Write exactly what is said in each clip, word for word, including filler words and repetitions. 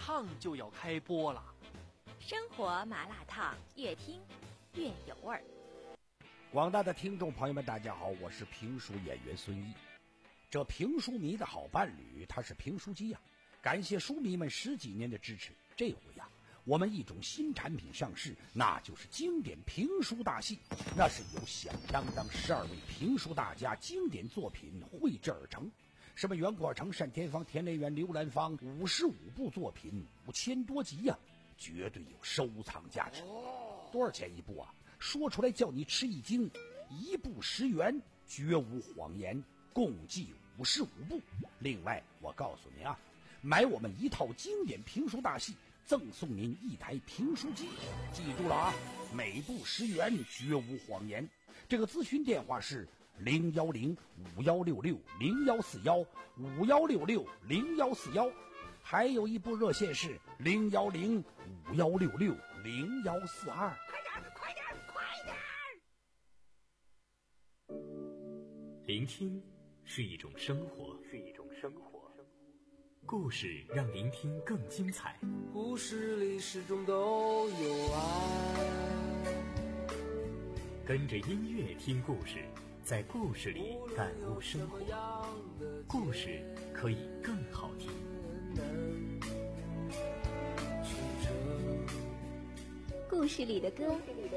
烫就要开播了。 生活麻辣烫，越听越有味儿。 广大的听众朋友们，大家好，我是评书演员孙毅。这评书迷的好伴侣，他是评书机呀、啊！感谢书迷们十几年的支持。这回呀、啊，我们一种新产品上市，那就是经典评书大戏。那是由响当当十二位评书大家经典作品绘制而成。什么袁国成、单田芳、田连元、刘兰芳，五十五部作品，五千多集呀、啊，绝对有收藏价值。多少钱一部啊？说出来叫你吃一惊，一部十元，绝无谎言，共计五十五部。另外，我告诉您啊，买我们一套经典评书大戏，赠送您一台评书机。记住了啊，每部十元，绝无谎言。这个咨询电话是零幺零五幺六六零幺四幺五幺六六零幺四幺，还有一部热线是零幺零五幺六六零幺四二。 快点，快点，快点！ 聆听是一种生活，是一种生活。故事让聆听更精彩。 故事里始终都有爱。 跟着音乐听故事，在故事里感悟生活。故事可以更好听。 故事里的歌。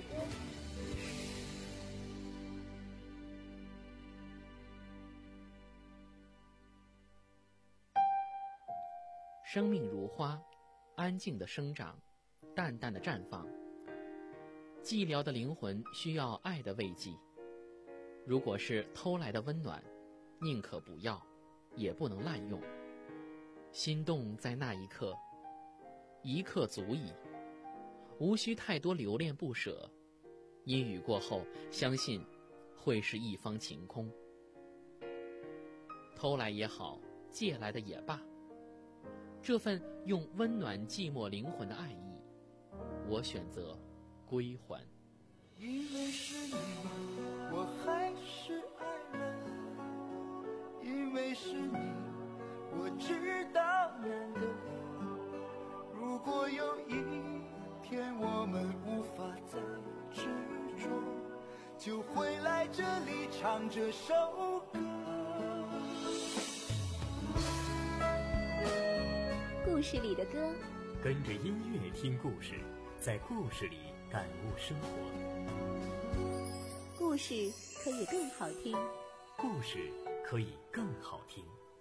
生命如花，安静的生长，淡淡的绽放。寂寥的灵魂需要爱的慰藉。如果是偷来的温暖，宁可不要，也不能滥用。心动在那一刻，一刻足矣，无需太多留恋不舍。阴雨过后，相信会是一方晴空。偷来也好，借来的也罢，这份用温暖寂寞灵魂的爱意，我选择归还。 因为是你，我还是爱了；因为是你，我知道难得。如果有一天我们无法再执着，就会来这里唱这首歌。 故事里的歌， 跟着音乐听故事，在故事里感悟生活。 故事可以更好听， 故事可以更好听。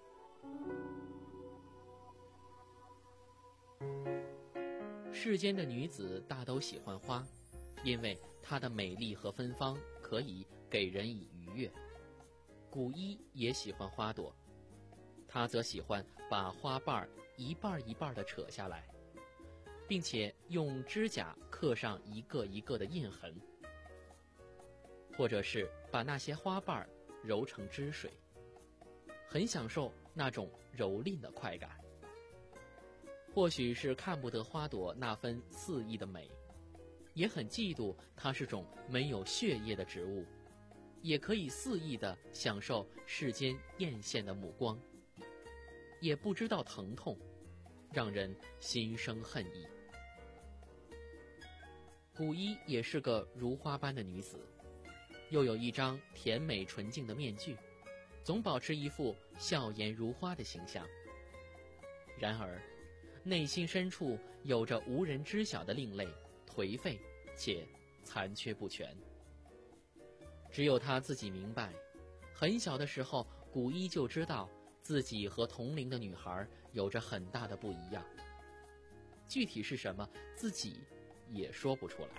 世间的女子大都喜欢花，因为她的美丽和芬芳可以给人以愉悦。古一也喜欢花朵，他则喜欢把花瓣一瓣一瓣地扯下来，并且用指甲刻上一个一个的印痕，或者是把那些花瓣揉成汁水，很享受那种蹂躏的快感。或许是看不得花朵那分肆意的美，也很嫉妒它是种没有血液的植物，也可以肆意地享受世间艳羡的目光，也不知道疼痛，让人心生恨意。古一也是个如花般的女子，又有一张甜美纯净的面具，总保持一副笑颜如花的形象。然而内心深处有着无人知晓的另类、颓废且残缺不全。只有她自己明白，很小的时候古一就知道自己和同龄的女孩有着很大的不一样，具体是什么自己也说不出来。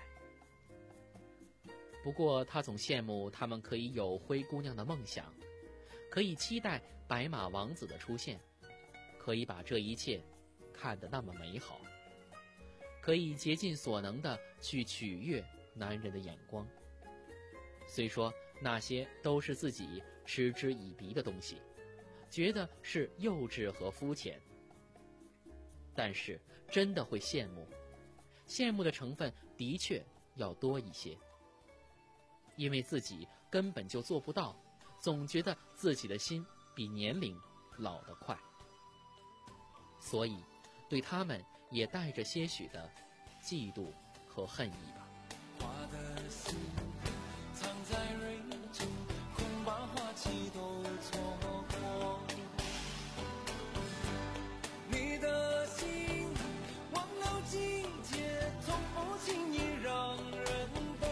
不过她总羡慕她们可以有灰姑娘的梦想，可以期待白马王子的出现，可以把这一切看得那么美好，可以竭尽所能地去取悦男人的眼光。虽说那些都是自己嗤之以鼻的东西，觉得是幼稚和肤浅，但是真的会羡慕，羡慕的成分的确要多一些，因为自己根本就做不到，总觉得自己的心比年龄老得快。所以对他们也带着些许的嫉妒和恨意吧。 花的心藏在蕊中，恐把花期都错过。你的心忘了季节，从不轻易让人懂。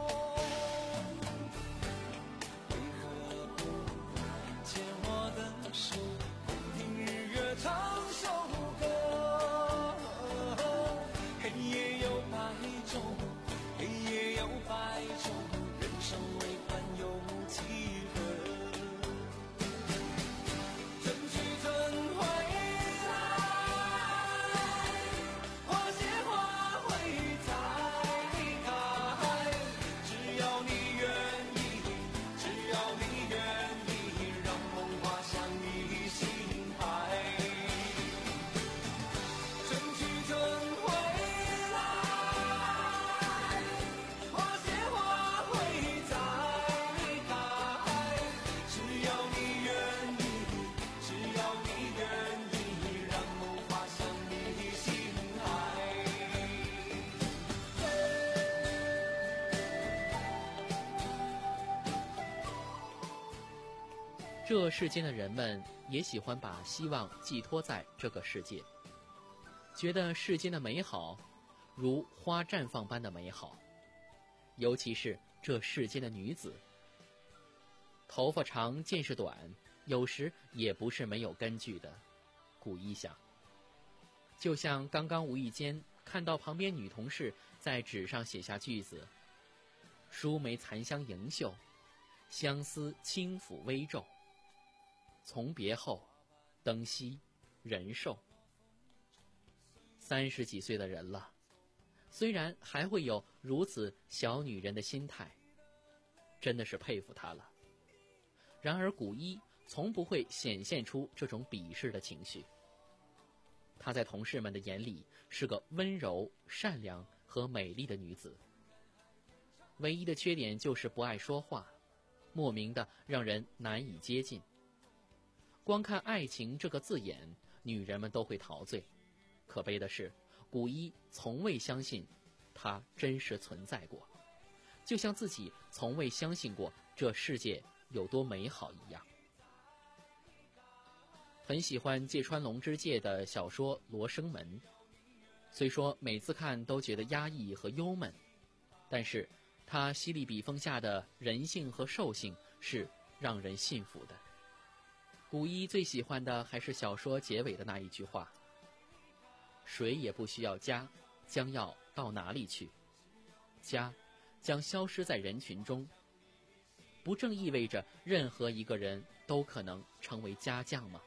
为何不牵我的手，共听日月唱首歌？黑夜有白昼，黑夜有白昼，人生为欢有几何？春去春回来，花谢花会再开。只要你愿意，只要你愿意，让梦滑向你心海。春去春回来，花谢花会再开。只要你愿意，只要你愿意，让梦滑向你心海。 这世间的人们也喜欢把希望寄托在这个世界，觉得世间的美好如花绽放般的美好，尤其是这世间的女子，头发长见识短，有时也不是没有根据的。古一想，就像刚刚无意间看到旁边女同事在纸上写下句子：疏梅残香盈袖，相思轻抚微皱。从别后，灯熄人瘦。三十几岁的人了，虽然还会有如此小女人的心态，真的是佩服她了。然而古一从不会显现出这种鄙视的情绪，她在同事们的眼里是个温柔、善良和美丽的女子。唯一的缺点就是不爱说话，莫名的让人难以接近。光看爱情这个字眼，女人们都会陶醉。可悲的是，古一从未相信它真实存在过，就像自己从未相信过这世界有多美好一样。很喜欢芥川龙之介的小说《罗生门》，虽说每次看都觉得压抑和忧闷，但是他犀利笔锋下的人性和兽性是让人信服的。古一最喜欢的还是小说结尾的那一句话：谁也不需要家，将要到哪里去？家将消失在人群中，不正意味着任何一个人都可能成为家将吗？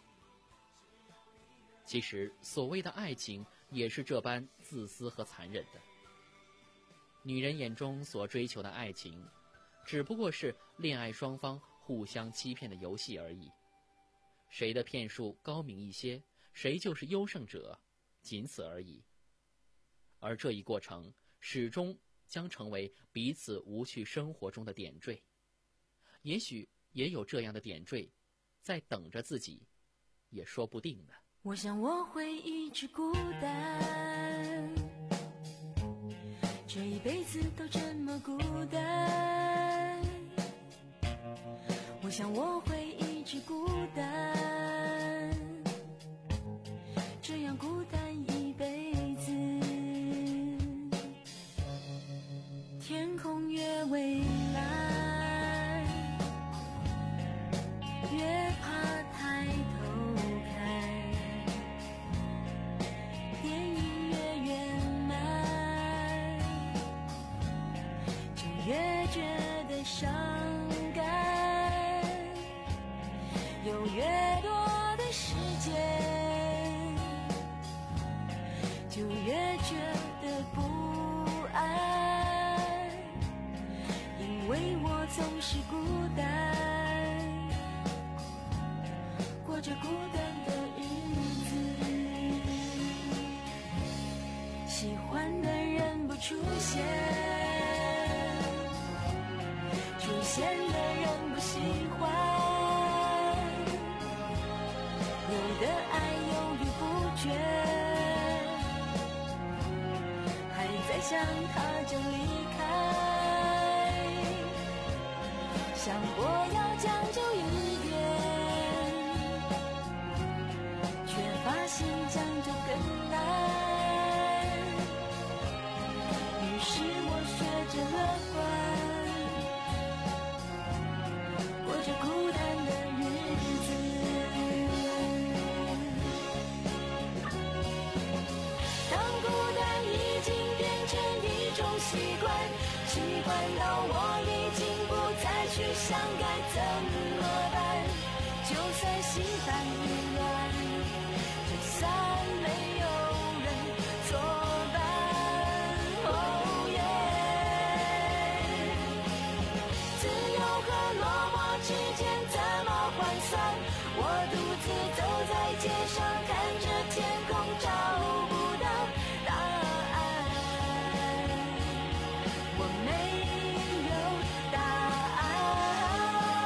其实所谓的爱情也是这般自私和残忍的。女人眼中所追求的爱情，只不过是恋爱双方互相欺骗的游戏而已。谁的骗术高明一些，谁就是优胜者，仅此而已。而这一过程始终将成为彼此无趣生活中的点缀，也许也有这样的点缀在等着自己，也说不定呢。 我想我会一直孤单，这一辈子都这么孤单。我想我会一直孤单，这样孤单一辈子。天空越蔚蓝，越怕抬头看，电影越圆满，就越觉得伤感。有越多的时间，就越觉得不安，因为我总是孤单，过着孤单的日子。喜欢的人不出现，出现的人不喜欢，有的爱犹豫不决， 想他就离开，想过要将就一点，却发现将就更难。于是我学着乐观，过着孤单的日子。当孤单已经变成一种习惯，习惯到我已经不再去想该怎么办。就算心烦意乱，就算没有人作伴。哦耶，自由和落寞之间怎么换算？我独自走在街上，看着天空，找不到答案。我没有答案。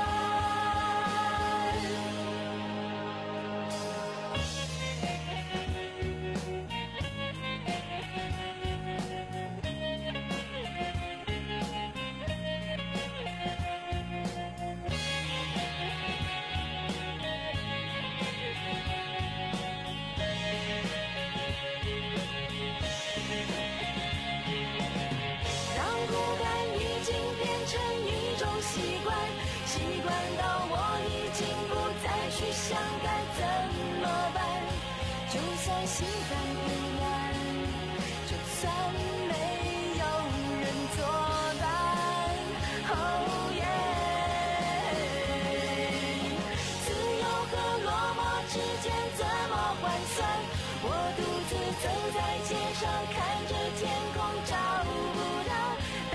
当孤单已经变成一种习惯，习惯到我已经不再去想该怎么办。就算心烦意乱，就算没有人作伴。哦耶，自由和落寞之间怎么换算？我独自走在街上，看着天空，找不到答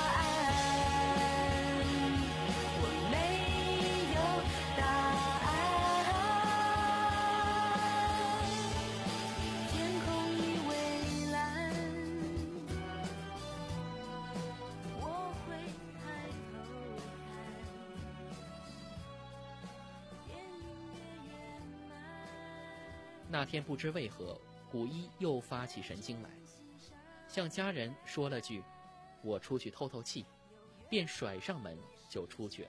案。我没有答案。天空已蔚蓝，我会抬头看，烟云越掩埋。 那天不知为何，古一又发起神经来，向家人说了句我出去透透气，便甩上门就出去了。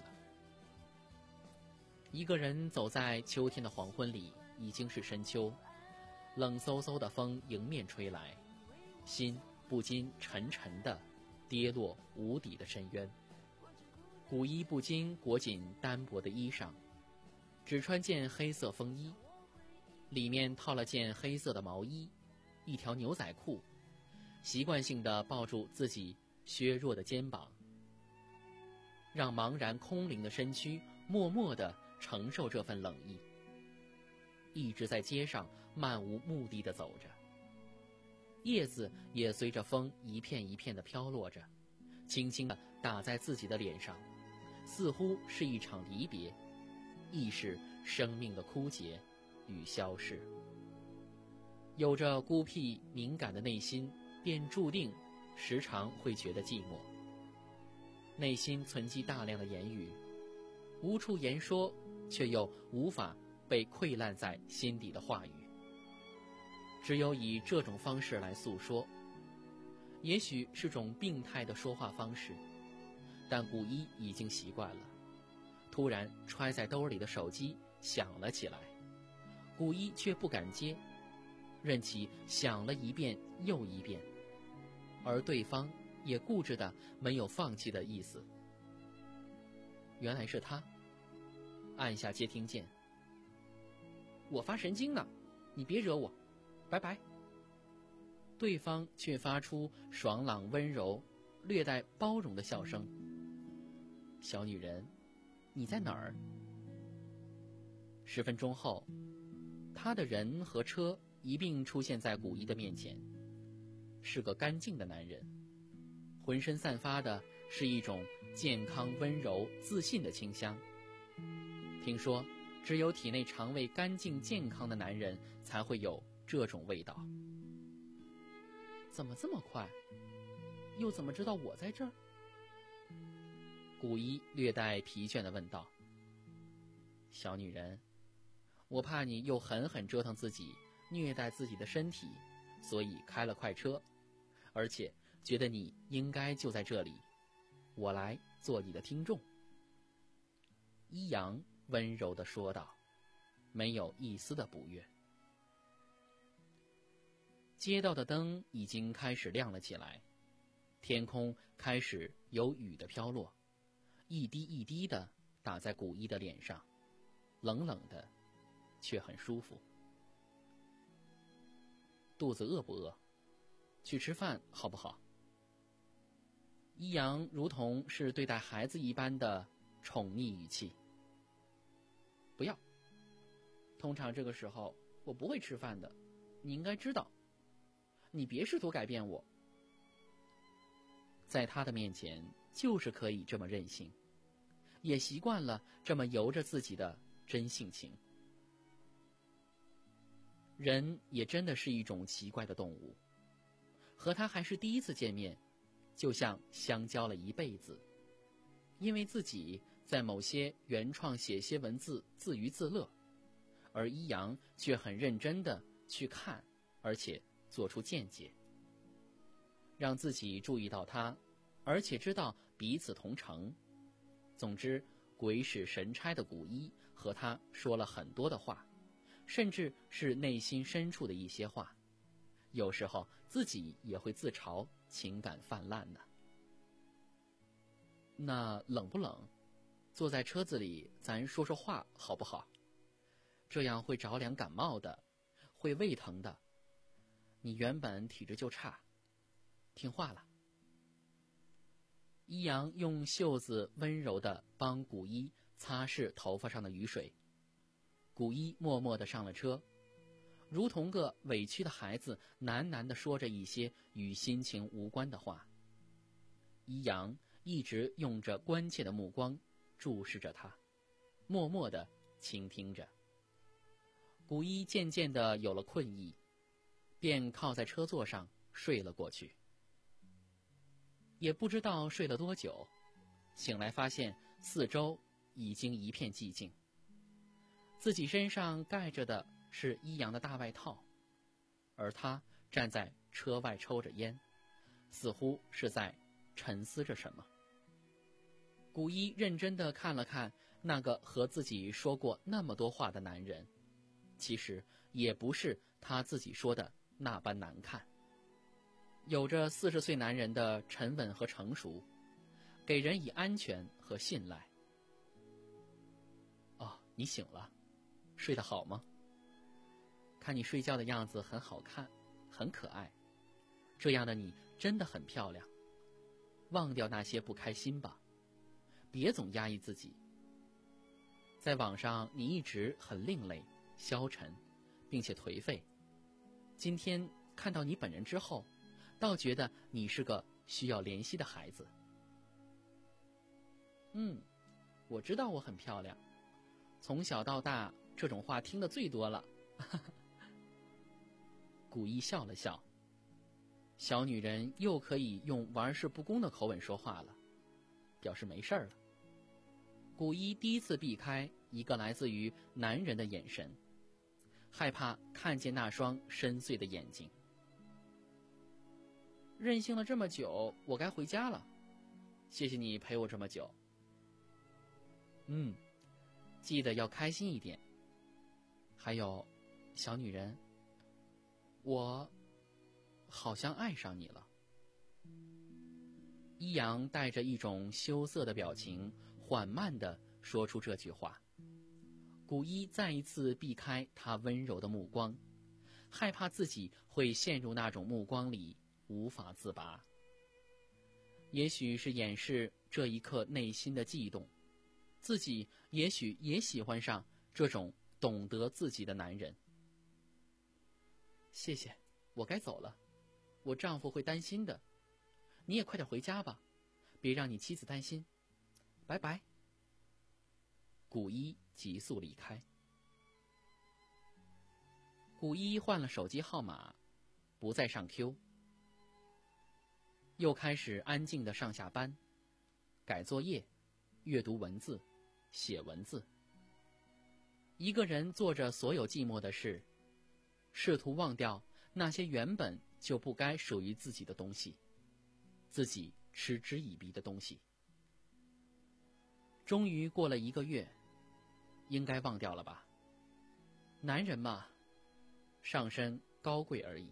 一个人走在秋天的黄昏里，已经是深秋，冷飕飕的风迎面吹来，心不禁沉沉地跌落无底的深渊。古一不禁裹紧单薄的衣裳，只穿件黑色风衣，里面套了件黑色的毛衣，一条牛仔裤，习惯性地抱住自己削弱的肩膀，让茫然空灵的身躯默默地承受这份冷意，一直在街上漫无目的地走着。叶子也随着风一片一片地飘落着，轻轻地打在自己的脸上，似乎是一场离别，亦是生命的枯竭与消逝。有着孤僻敏感的内心，便注定时常会觉得寂寞。内心存积大量的言语，无处言说，却又无法被溃烂在心底的话语，只有以这种方式来诉说。也许是种病态的说话方式，但古一已经习惯了。突然揣在兜里的手机响了起来，古一却不敢接，任其响了一遍又一遍，而对方也固执的没有放弃的意思。原来是他，按下接听键。我发神经呢，你别惹我，拜拜。对方却发出爽朗温柔略带包容的笑声。小女人，你在哪儿？十分钟后，他的人和车一并出现在古一的面前。是个干净的男人，浑身散发的是一种健康温柔自信的清香。听说只有体内肠胃干净健康的男人才会有这种味道。怎么这么快？又怎么知道我在这儿？古一略带疲倦地问道。小女人，我怕你又狠狠折腾自己，虐待自己的身体，所以开了快车，而且觉得你应该就在这里，我来做你的听众。一阳温柔地说道，没有一丝的不悦。街道的灯已经开始亮了起来，天空开始有雨的飘落，一滴一滴的打在古一的脸上，冷冷的，却很舒服。肚子饿不饿？去吃饭好不好？一阳如同是对待孩子一般的宠溺语气。不要，通常这个时候我不会吃饭的，你应该知道。你别试图改变我。在他的面前就是可以这么任性，也习惯了这么由着自己的真性情。人也真的是一种奇怪的动物，和他还是第一次见面，就像相交了一辈子，因为自己在某些原创写些文字自娱自乐，而一阳却很认真地去看，而且做出见解，让自己注意到他，而且知道彼此同城。总之，鬼使神差的古一和他说了很多的话，甚至是内心深处的一些话，有时候自己也会自嘲情感泛滥呢。那冷不冷？坐在车子里咱说说话好不好？这样会着凉感冒的，会胃疼的。你原本体质就差，听话了。一阳用袖子温柔地帮古一擦拭头发上的雨水，古一默默地上了车，如同个委屈的孩子喃喃地说着一些与心情无关的话。一阳一直用着关切的目光注视着他，默默地倾听着。古一渐渐地有了困意，便靠在车座上睡了过去。也不知道睡了多久，醒来发现四周已经一片寂静，自己身上盖着的是一阳的大外套，而他站在车外抽着烟，似乎是在沉思着什么。古一认真地看了看那个和自己说过那么多话的男人，其实也不是他自己说的那般难看，有着四十岁男人的沉稳和成熟，给人以安全和信赖。哦，你醒了，睡得好吗？看你睡觉的样子很好看，很可爱，这样的你真的很漂亮。忘掉那些不开心吧，别总压抑自己。在网上你一直很另类、消沉，并且颓废。今天看到你本人之后，倒觉得你是个需要怜惜的孩子。嗯，我知道我很漂亮，从小到大这种话听得最多了。古一笑了笑，小女人又可以用玩世不恭的口吻说话了，表示没事儿了。古一第一次避开一个来自于男人的眼神，害怕看见那双深邃的眼睛。任性了这么久，我该回家了。谢谢你陪我这么久。嗯，记得要开心一点。还有，小女人，我好像爱上你了。一阳带着一种羞涩的表情，缓慢地说出这句话。古一再一次避开他温柔的目光，害怕自己会陷入那种目光里无法自拔。也许是掩饰这一刻内心的悸动，自己也许也喜欢上这种懂得自己的男人。谢谢，我该走了，我丈夫会担心的。你也快点回家吧，别让你妻子担心。拜拜。古一急速离开。古一换了手机号码，不再上 Q， 又开始安静的上下班，改作业，阅读文字，写文字。一个人做着所有寂寞的事，试图忘掉那些原本就不该属于自己的东西。 自己嗤之以鼻的东西。终于过了一个月，应该忘掉了吧？男人嘛，上身高贵而已。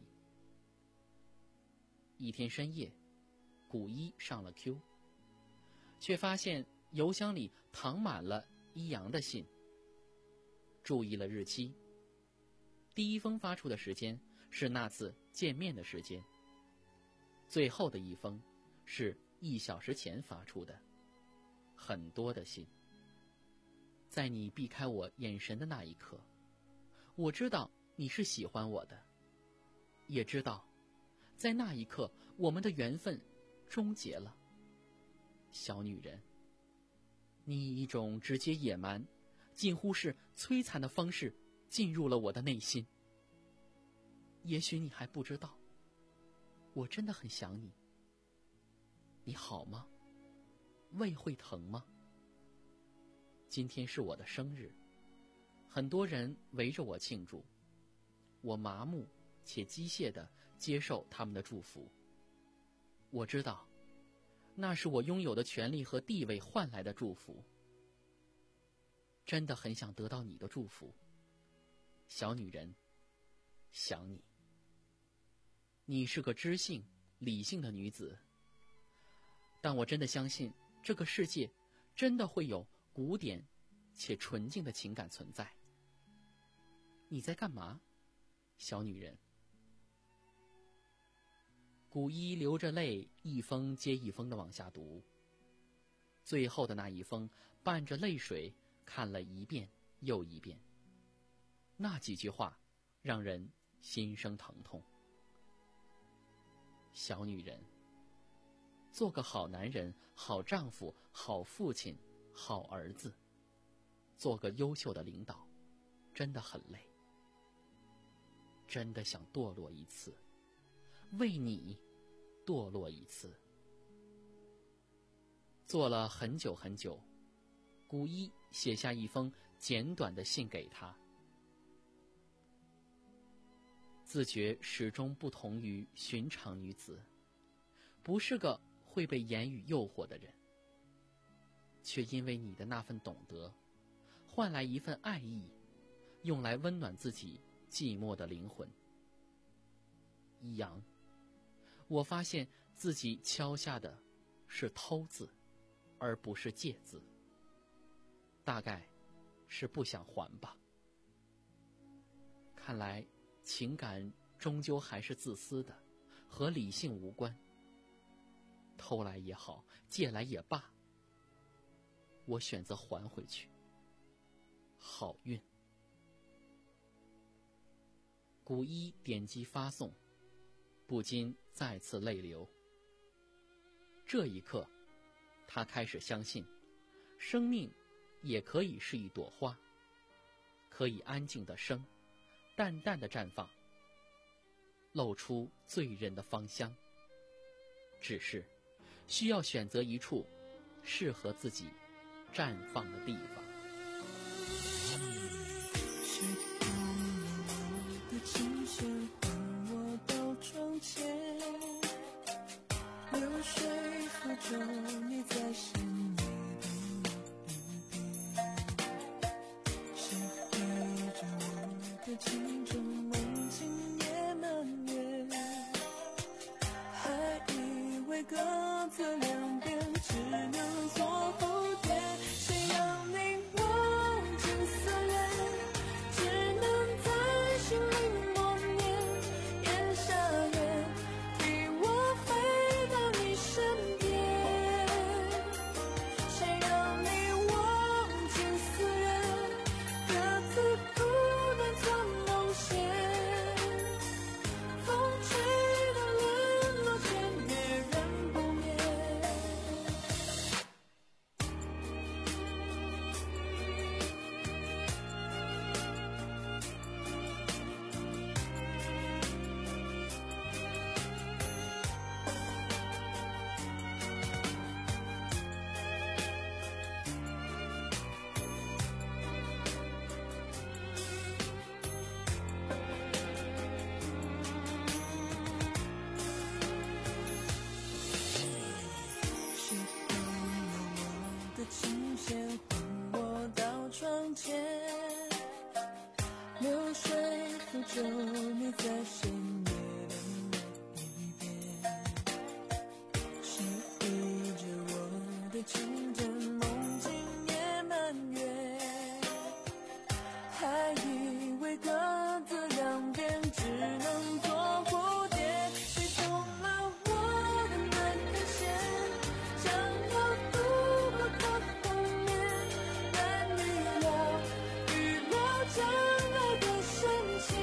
一天深夜，古一上了 Q， 却发现邮箱里躺满了一阳的信。注意了日期，第一封发出的时间是那次见面的时间，最后的一封是一小时前发出的。很多的信。在你避开我眼神的那一刻，我知道你是喜欢我的，也知道在那一刻我们的缘分终结了。小女人，你以一种直接野蛮，近乎是摧残的方式进入了我的内心。也许你还不知道，我真的很想你。你好吗？胃会疼吗？今天是我的生日，很多人围着我庆祝，我麻木且机械地接受他们的祝福。我知道，那是我拥有的权利和地位换来的祝福。真的很想得到你的祝福，小女人，想你。你是个知性、理性的女子，但我真的相信这个世界真的会有古典且纯净的情感存在。你在干嘛，小女人？古一流着泪，一封接一封地往下读，最后的那一封伴着泪水看了一遍又一遍，那几句话让人心生疼痛。小女人，做个好男人、好丈夫、好父亲、好儿子，做个优秀的领导，真的很累。真的想堕落一次，为你堕落一次。做了很久很久，古一写下一封简短的信给他。自觉始终不同于寻常女子，不是个会被言语诱惑的人，却因为你的那份懂得，换来一份爱意，用来温暖自己寂寞的灵魂。一阳，我发现自己敲下的是偷字，而不是借字，大概是不想还吧。看来情感终究还是自私的，和理性无关。偷来也好，借来也罢，我选择还回去。好运。古一点击发送，不禁再次泪流。这一刻，他开始相信，生命也可以是一朵花，可以安静地生，淡淡地绽放，露出醉人的芳香。只是需要选择一处适合自己绽放的地方。 谁动了我的琴弦，唤我到窗前，流水扶着你在深夜的一边，谁陪着我的情中梦境也满月，还以为各自两边只能做后天，谁让你忘情思恋，只能在心里默念， 就你在深夜的一边，谁依着我的情真梦境也满月，还以为各自两边只能做蝴蝶，谁动了我的那根线，想要渡过它后面，难预料预料将来的深浅，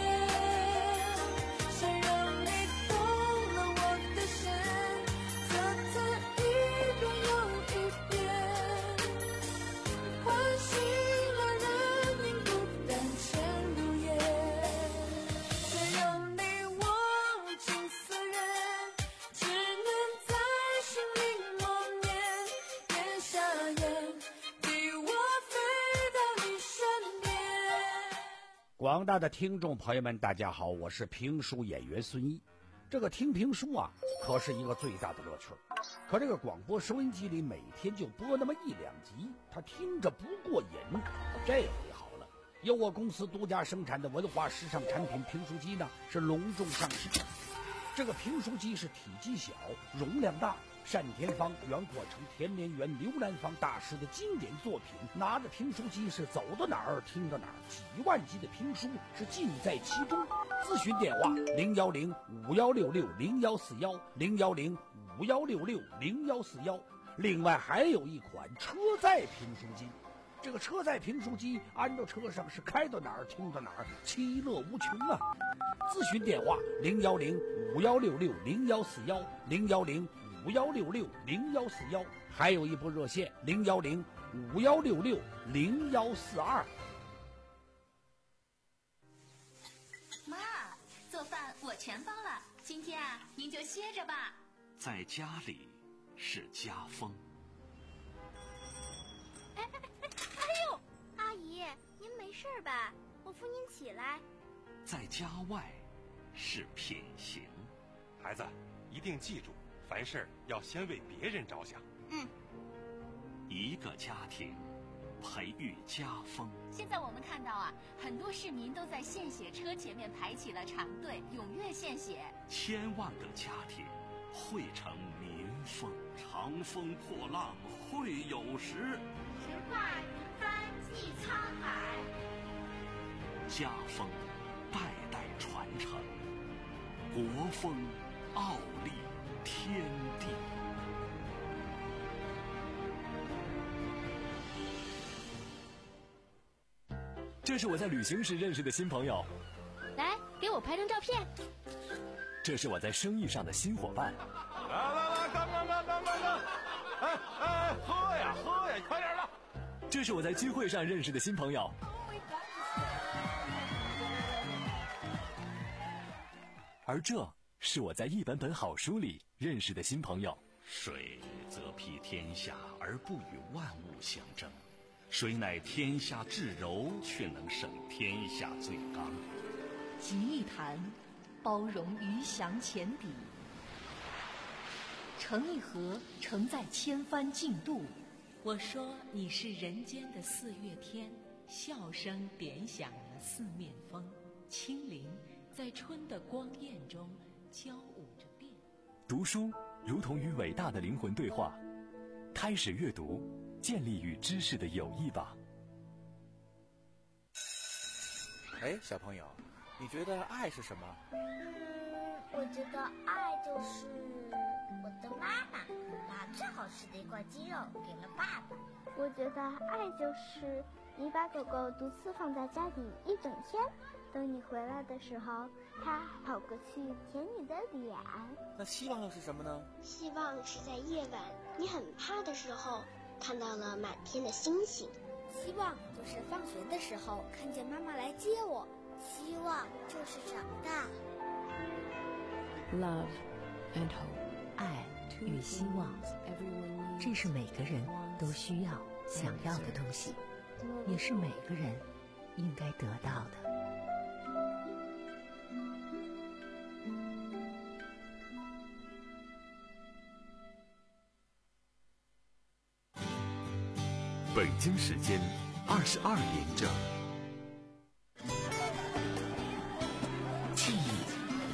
谁让你动了我的线，侧侧一遍又一遍，唤醒了人命不丹前如夜，谁让你忘情思远，只能在心里默念，咽下咽，逼我飞到你身边。 广大的听众朋友们大家好，我是评书演员孙一。这个听评书啊可是一个最大的乐趣，可这个广播收音机里每天就播那么一两集，他听着不过瘾。这回好了，由我公司独家生产的文化时尚产品评书机呢是隆重上市。这个评书机是体积小容量大，单田芳、袁阔成、田连元、刘兰芳大师的经典作品，拿着评书机是走到哪儿听到哪儿，几万集的评书是尽在其中。咨询电话零幺零五幺六六零幺四幺零幺零五幺六六零幺四幺。另外还有一款车载评书机，这个车载评书机安到车上是开到哪儿听到哪儿，其乐无穷啊！咨询电话零幺零五幺六六零幺四幺零幺零五幺六六零幺四幺，还有一部热线零幺零五幺六六零幺四二。 妈，做饭我全包了，今天啊，您就歇着吧。 在家里是家风。 哎哎哎哎呦，阿姨，您没事吧？我扶您起来。 在家外是品行。 孩子，一定记住，凡事要先为别人着想。 嗯。 一个家庭培育家风。 现在我们看到啊，很多市民都在献血车前面排起了长队，踊跃献血。 千万个家庭汇成民风，长风破浪会有时。 直挂云帆济沧海。 家风代代传承，国风傲立天地。 这是我在旅行时认识的新朋友， 来，给我拍张照片。 这是我在生意上的新伙伴。 来来来，干干干干干干！哎哎，喝呀喝呀，快点的！ 这是我在聚会上认识的新朋友。而这是我在一本本好书里认识的新朋友。 水则披天下而不与万物相争，水乃天下至柔，却能胜天下最刚。 集一坛，包容鱼翔浅底；盛一盒，承载千帆竞渡。我说你是人间的四月天，笑声点响了四面风，轻灵在春的光艳中交舞着变。 读书如同与伟大的灵魂对话，开始阅读，建立与知识的友谊吧。 哎，小朋友，你觉得爱是什么？ 嗯，我觉得爱就是我的妈妈把最好吃的一块鸡肉给了爸爸。 我觉得爱就是你把狗狗独自放在家里一整天，等你回来的时候，它跑过去舔你的脸。 那希望又是什么呢？ 希望是在夜晚你很怕的时候，看到了满天的星星。 希望就是放学的时候看见妈妈来接我。 希望就是长大。 Love and hope， 爱与希望，这是每个人都需要、想要的东西，也是每个人应该得到的。 北京时间二十二点整。